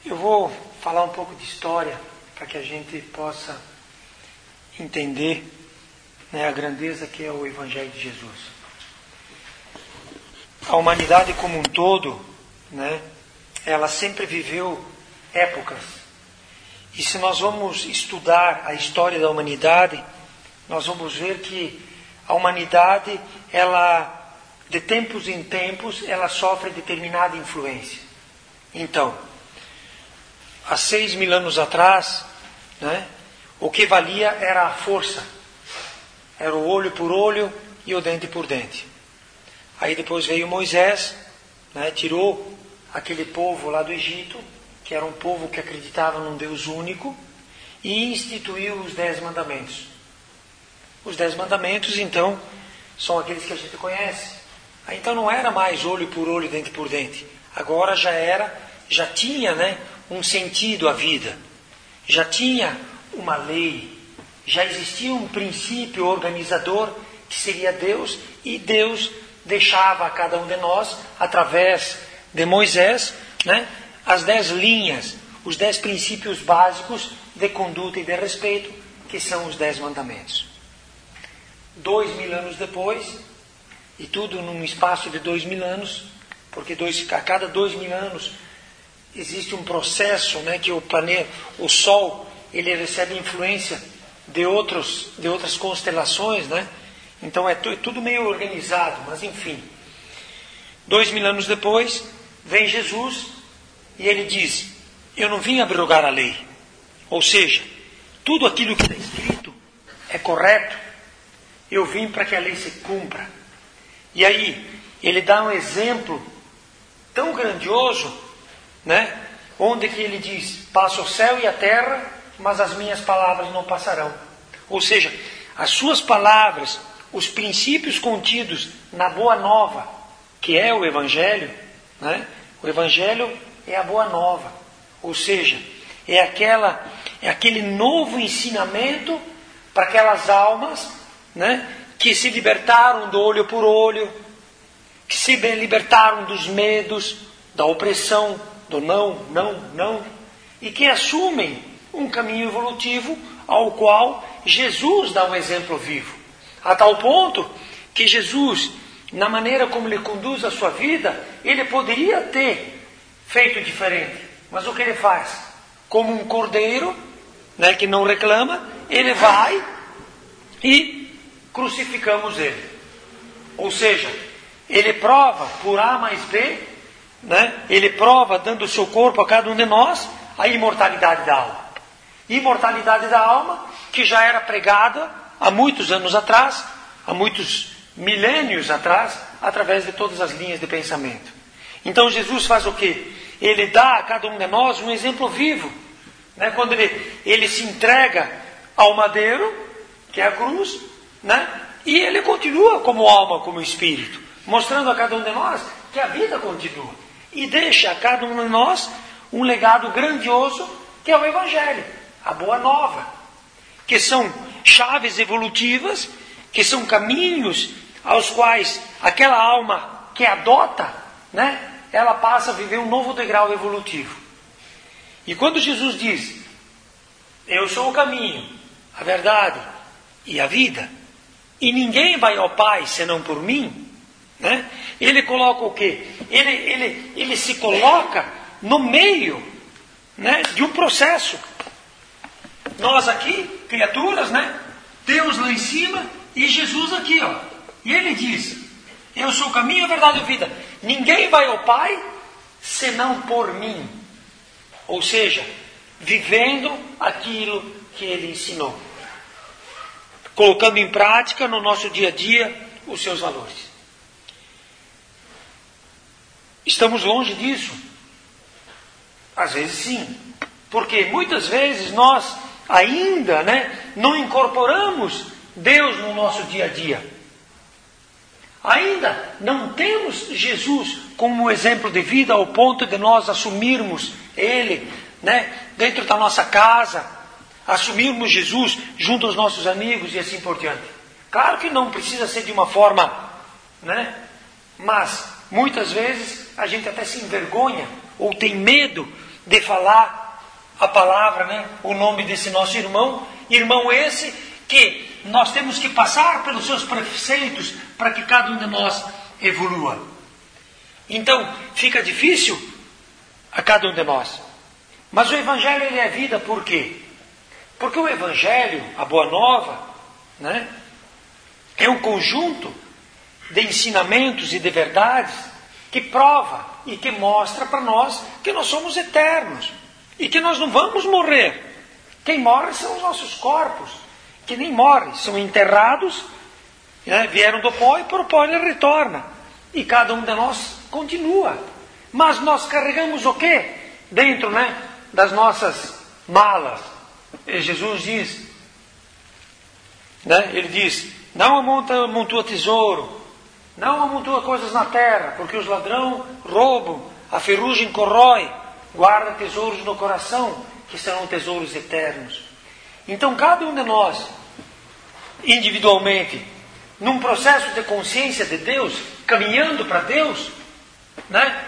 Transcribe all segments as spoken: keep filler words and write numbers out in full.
Eu vou falar um pouco de história para que a gente possa entender, né, a grandeza que é o Evangelho de Jesus. A humanidade como um todo, né, ela sempre viveu épocas. E se nós vamos estudar a história da humanidade, nós vamos ver que a humanidade, ela, de tempos em tempos, ela sofre determinada influência. Então, há seis mil anos atrás, né, o que valia era a força. Era o olho por olho e o dente por dente. Aí depois veio Moisés, né, tirou aquele povo lá do Egito, que era um povo que acreditava num Deus único, e instituiu os dez mandamentos. Os dez mandamentos, então, são aqueles que a gente conhece. Aí, então não era mais olho por olho, dente por dente. Agora já era, já tinha, né, um sentido a vida. Já tinha uma lei. Já existia um princípio organizador que seria Deus, e Deus deixava a cada um de nós, através de Moisés, né, as dez linhas, os dez princípios básicos de conduta e de respeito, que são os dez mandamentos. Dois mil anos depois, e tudo num espaço de dois mil anos, porque dois, a cada dois mil anos existe um processo, né, que o planeta, o Sol, ele recebe influência de, outros, de outras constelações, né? Então é, é tudo meio organizado, mas enfim. Dois mil anos depois, vem Jesus e ele diz: eu não vim abrogar a lei. Ou seja, tudo aquilo que está escrito é correto. Eu vim para que a lei se cumpra. E aí, ele dá um exemplo tão grandioso, né? Onde que ele diz: passa o céu e a terra, mas as minhas palavras não passarão. Ou seja, as suas palavras, os princípios contidos na Boa Nova, que é o Evangelho, né? O Evangelho é a Boa Nova. Ou seja, é, aquela, é aquele novo ensinamento para aquelas almas, né, que se libertaram do olho por olho, que se libertaram dos medos, da opressão, do não, não, não, e que assumem um caminho evolutivo ao qual Jesus dá um exemplo vivo. A tal ponto que Jesus, na maneira como ele conduz a sua vida, ele poderia ter feito diferente. Mas o que ele faz? Como um cordeiro, né, que não reclama, ele vai e crucificamos ele. Ou seja, ele prova por A mais B, né? Ele prova, dando o seu corpo a cada um de nós, a imortalidade da alma. Imortalidade da alma que já era pregada há muitos anos atrás, há muitos milênios atrás, através de todas as linhas de pensamento. Então Jesus faz o quê? Ele dá a cada um de nós um exemplo vivo, né? Quando ele, ele se entrega ao madeiro, que é a cruz, né? E ele continua como alma, como espírito, mostrando a cada um de nós que a vida continua. E deixa a cada um de nós um legado grandioso, que é o Evangelho, a Boa Nova, que são chaves evolutivas, que são caminhos aos quais aquela alma que adota, né, ela passa a viver um novo degrau evolutivo. E quando Jesus diz: eu sou o caminho, a verdade e a vida, e ninguém vai ao Pai senão por mim, né? Ele coloca o quê? Ele, ele, ele se coloca no meio, né, de um processo. Nós aqui, criaturas, né? Deus lá em cima e Jesus aqui, ó. E ele diz: eu sou o caminho, a verdade e a vida. Ninguém vai ao Pai senão por mim. Ou seja, vivendo aquilo que ele ensinou, colocando em prática no nosso dia a dia os seus valores. Estamos longe disso? Às vezes sim. Porque muitas vezes nós ainda, né, não incorporamos Deus no nosso dia a dia. Ainda não temos Jesus como exemplo de vida ao ponto de nós assumirmos Ele, né, dentro da nossa casa, assumirmos Jesus junto aos nossos amigos e assim por diante. Claro que não precisa ser de uma forma, né, mas muitas vezes a gente até se envergonha ou tem medo de falar a palavra, né? O nome desse nosso irmão. Irmão esse que nós temos que passar pelos seus preceitos para que cada um de nós evolua. Então, fica difícil a cada um de nós. Mas o Evangelho, ele é vida por quê? Porque o Evangelho, a Boa Nova, né, é um conjunto de ensinamentos e de verdades que prova e que mostra para nós que nós somos eternos e que nós não vamos morrer. Quem morre são os nossos corpos, que nem morrem, são enterrados, né, vieram do pó e por pó ele retorna. E cada um de nós continua. Mas nós carregamos o quê? Dentro, né, das nossas malas. E Jesus diz, né, ele diz, não amonta, amontoa tesouro, não amontoa coisas na terra, porque os ladrões roubam, a ferrugem corrói, guarda tesouros no coração, que serão tesouros eternos. Então cada um de nós, individualmente, num processo de consciência de Deus, caminhando para Deus, né,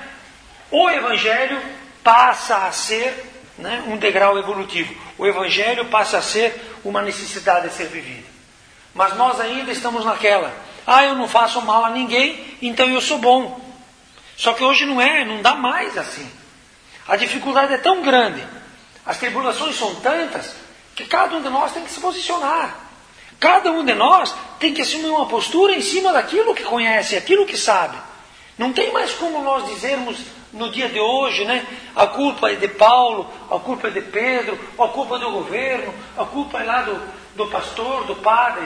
o Evangelho passa a ser, né, um degrau evolutivo. O Evangelho passa a ser uma necessidade de ser vivida. Mas nós ainda estamos naquela, ah, eu não faço mal a ninguém, então eu sou bom. Só que hoje não é, não dá mais assim. A dificuldade é tão grande, as tribulações são tantas, que cada um de nós tem que se posicionar. Cada um de nós tem que assumir uma postura em cima daquilo que conhece, aquilo que sabe. Não tem mais como nós dizermos no dia de hoje, né? A culpa é de Paulo, a culpa é de Pedro, a culpa é do governo, a culpa é lá do, do pastor, do padre.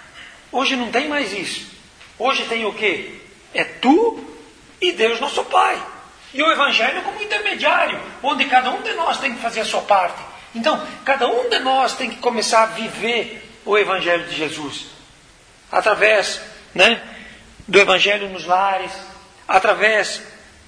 Hoje não tem mais isso. Hoje tem o quê? É tu e Deus nosso Pai. E o Evangelho como intermediário, onde cada um de nós tem que fazer a sua parte. Então, cada um de nós tem que começar a viver o Evangelho de Jesus. Através, né, do Evangelho nos lares, através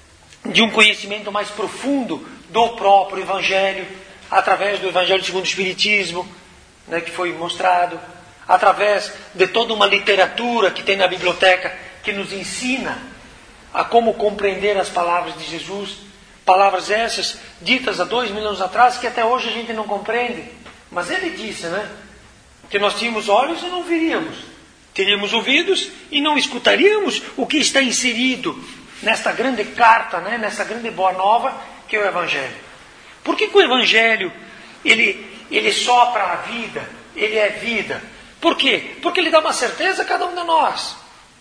de um conhecimento mais profundo do próprio Evangelho, através do Evangelho segundo o Espiritismo, né, que foi mostrado, através de toda uma literatura que tem na biblioteca, que nos ensina a como compreender as palavras de Jesus, palavras essas ditas há dois mil anos atrás, que até hoje a gente não compreende. Mas ele disse, né, que nós tínhamos olhos e não viríamos, teríamos ouvidos e não escutaríamos o que está inserido nesta grande carta, né, nessa grande boa nova que é o Evangelho. Por que, que o Evangelho ele, ele sopra a vida, ele é vida? Por quê? Porque ele dá uma certeza a cada um de nós.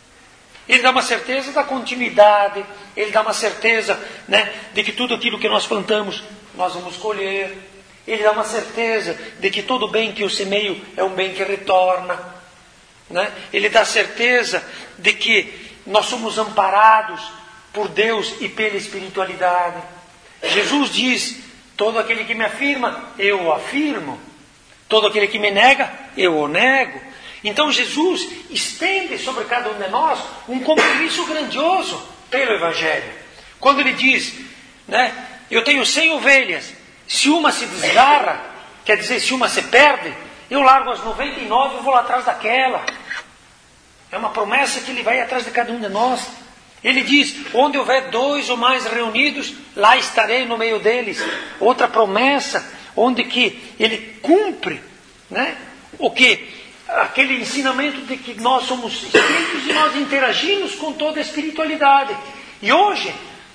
Ele dá uma certeza da continuidade, ele dá uma certeza, né, de que tudo aquilo que nós plantamos nós vamos colher. Ele dá uma certeza de que todo bem que eu semeio é um bem que retorna, né? Ele dá certeza de que nós somos amparados por Deus e pela espiritualidade. Jesus diz, todo aquele que me afirma, eu o afirmo. Todo aquele que me nega, eu o nego. Então Jesus estende sobre cada um de nós um compromisso grandioso pelo Evangelho. Quando ele diz, né, eu tenho cem ovelhas, se uma se desgarra, quer dizer, se uma se perde, eu largo as noventa e nove e vou lá atrás daquela. É uma promessa que ele vai atrás de cada um de nós. Ele diz, onde houver dois ou mais reunidos, lá estarei no meio deles. Outra promessa, onde que ele cumpre, né, o que? Aquele ensinamento de que nós somos espíritos e nós interagimos com toda a espiritualidade. E hoje,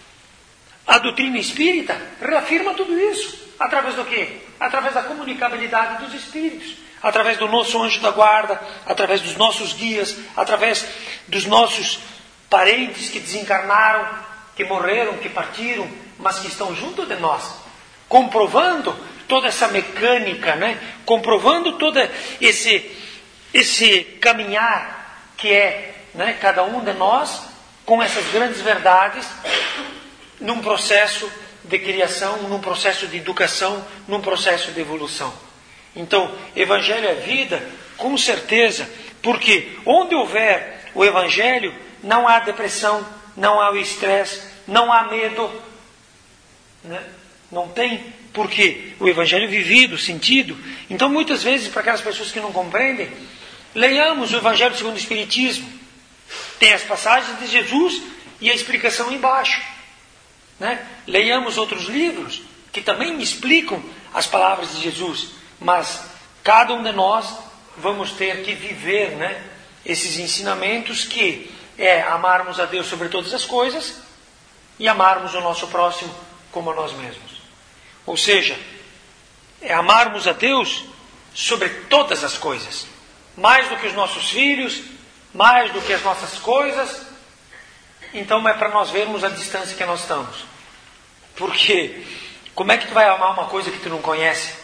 a doutrina espírita reafirma tudo isso. Através do quê? Através da comunicabilidade dos espíritos. Através do nosso anjo da guarda, através dos nossos guias, através dos nossos parentes que desencarnaram, que morreram, que partiram, mas que estão junto de nós, comprovando toda essa mecânica, né? Comprovando todo esse, esse caminhar que é, né, cada um de nós com essas grandes verdades num processo de criação, num processo de educação, num processo de evolução. Então, Evangelho é vida, com certeza, porque onde houver o Evangelho, não há depressão, não há o estresse, não há medo, né? Não tem, porque o Evangelho é vivido, sentido. Então, muitas vezes, para aquelas pessoas que não compreendem, leiamos o Evangelho segundo o Espiritismo. Tem as passagens de Jesus e a explicação embaixo. Né? Leiamos outros livros, que também explicam as palavras de Jesus, mas cada um de nós vamos ter que viver, né, esses ensinamentos, que é amarmos a Deus sobre todas as coisas e amarmos o nosso próximo como a nós mesmos. Ou seja, é amarmos a Deus sobre todas as coisas, mais do que os nossos filhos, mais do que as nossas coisas. Então é para nós vermos a distância que nós estamos. Porque como é que tu vai amar uma coisa que tu não conhece?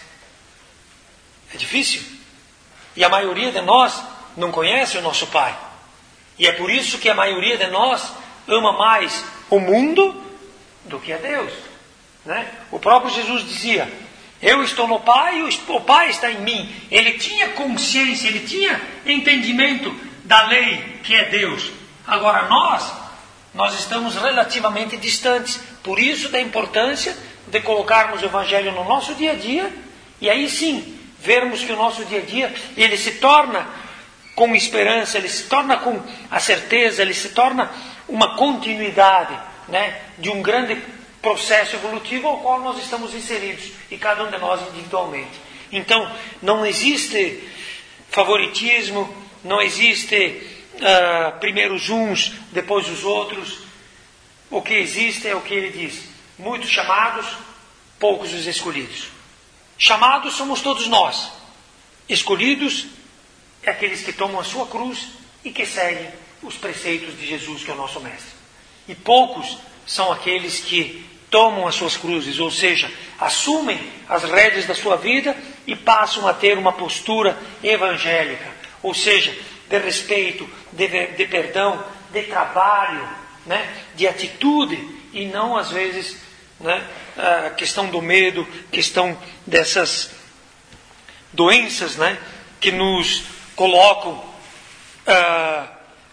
É difícil. E a maioria de nós não conhece o nosso Pai. E é por isso que a maioria de nós ama mais o mundo do que a Deus, né? O próprio Jesus dizia: eu estou no Pai e o Pai está em mim. Ele tinha consciência, ele tinha entendimento da lei que é Deus. Agora nós, nós estamos relativamente distantes. Por isso da importância de colocarmos o Evangelho no nosso dia a dia, e aí sim, vermos que o nosso dia a dia, ele se torna com esperança, ele se torna com a certeza, ele se torna uma continuidade, né, de um grande processo evolutivo ao qual nós estamos inseridos, e cada um de nós individualmente. Então, não existe favoritismo, não existe uh, primeiro os uns, depois os outros. O que existe é o que ele diz: muitos chamados, poucos os escolhidos. Chamados somos todos nós. Escolhidos é aqueles que tomam a sua cruz e que seguem os preceitos de Jesus, que é o nosso mestre. E poucos são aqueles que tomam as suas cruzes, ou seja, assumem as rédeas da sua vida e passam a ter uma postura evangélica, ou seja, de respeito, de, de perdão, de trabalho, né, de atitude, e não às vezes, né, a questão do medo, questão dessas doenças, né, que nos colocam ah,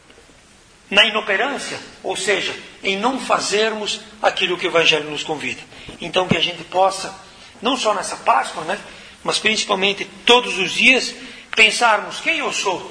na inoperância, ou seja, em não fazermos aquilo que o Evangelho nos convida. Então que a gente possa, não só nessa Páscoa, né, mas principalmente todos os dias, pensarmos quem eu sou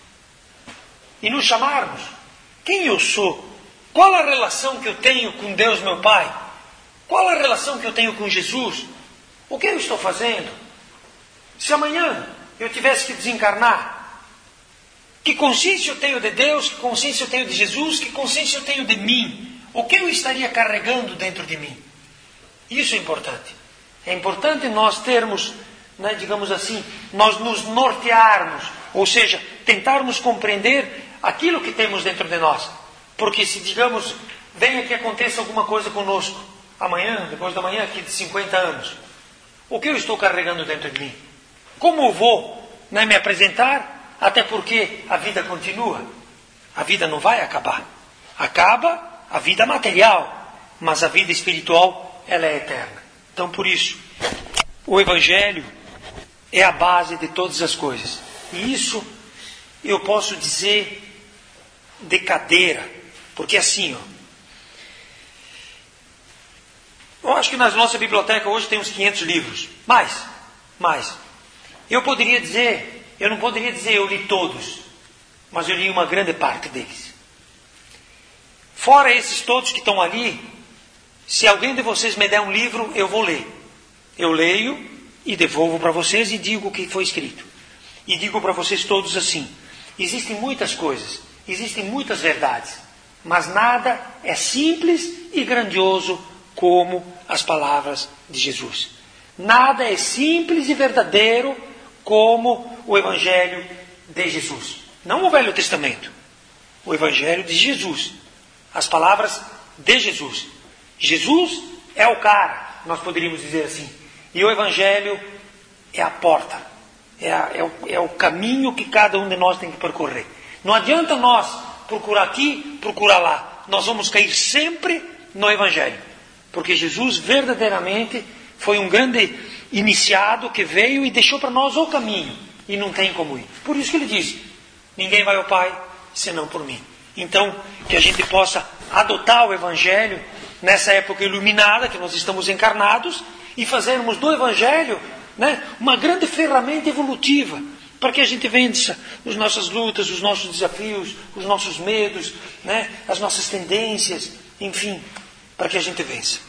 e nos chamarmos quem eu sou, qual a relação que eu tenho com Deus meu Pai, qual a relação que eu tenho com Jesus, o que eu estou fazendo. Se amanhã eu tivesse que desencarnar, que consciência eu tenho de Deus, que consciência eu tenho de Jesus, que consciência eu tenho de mim, o que eu estaria carregando dentro de mim. Isso é importante. É importante nós termos, né, digamos assim, nós nos nortearmos, ou seja, tentarmos compreender aquilo que temos dentro de nós. Porque se, digamos, venha que aconteça alguma coisa conosco, amanhã, depois da manhã, aqui de cinquenta anos, o que eu estou carregando dentro de mim? Como eu vou, né, me apresentar? Até porque a vida continua. A vida não vai acabar. Acaba a vida material, mas a vida espiritual, ela é eterna. Então, por isso, o Evangelho é a base de todas as coisas. E isso eu posso dizer de cadeira, porque assim, ó, eu acho que na nossa biblioteca hoje tem uns quinhentos livros. Mais, mais. Eu poderia dizer... Eu não poderia dizer eu li todos, mas eu li uma grande parte deles. Fora esses todos que estão ali, se alguém de vocês me der um livro, eu vou ler. Eu leio e devolvo para vocês e digo o que foi escrito. E digo para vocês todos assim: existem muitas coisas, existem muitas verdades, mas nada é simples e grandioso como as palavras de Jesus. Nada é simples e verdadeiro como o Evangelho de Jesus. Não o Velho Testamento. O Evangelho de Jesus. As palavras de Jesus. Jesus é o cara, nós poderíamos dizer assim. E o Evangelho é a porta. É, a, é, o, é o caminho que cada um de nós tem que percorrer. Não adianta nós procurar aqui, procurar lá. Nós vamos cair sempre no Evangelho. Porque Jesus verdadeiramente foi um grande iniciado que veio e deixou para nós o caminho, e não tem como ir. Por isso que ele diz: ninguém vai ao Pai senão por mim. Então, que a gente possa adotar o Evangelho nessa época iluminada que nós estamos encarnados, e fazermos do Evangelho, né, uma grande ferramenta evolutiva, para que a gente vença as nossas lutas, os nossos desafios, os nossos medos, né, as nossas tendências, enfim, para que a gente vença.